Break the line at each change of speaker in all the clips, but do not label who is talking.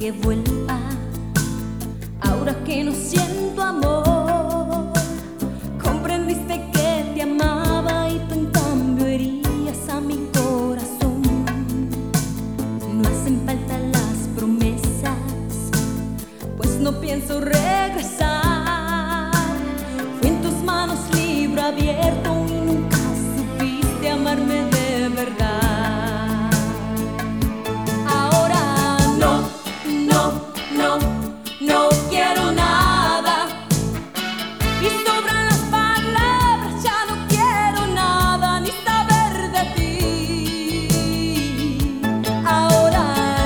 que vuelva, ahora que no siento amor. Comprendiste que te amaba y tú en cambio herías a mi corazón. No hacen falta las promesas, pues no pienso regresar. Fui en tus manos libro abierto y nunca supiste amarme de verdad. No quiero nada y sobran las palabras, ya no quiero nada ni saber de ti. Ahora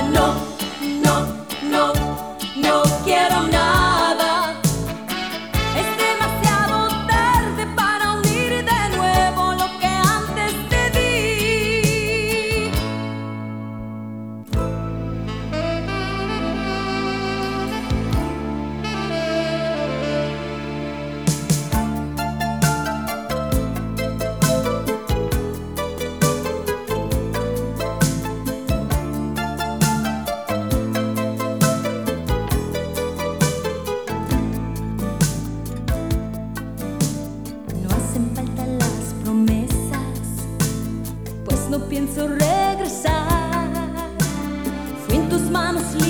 no quiero nada. Es demasiado tarde para unir de nuevo lo que antes te di. No pienso regresar. Fui en tus manos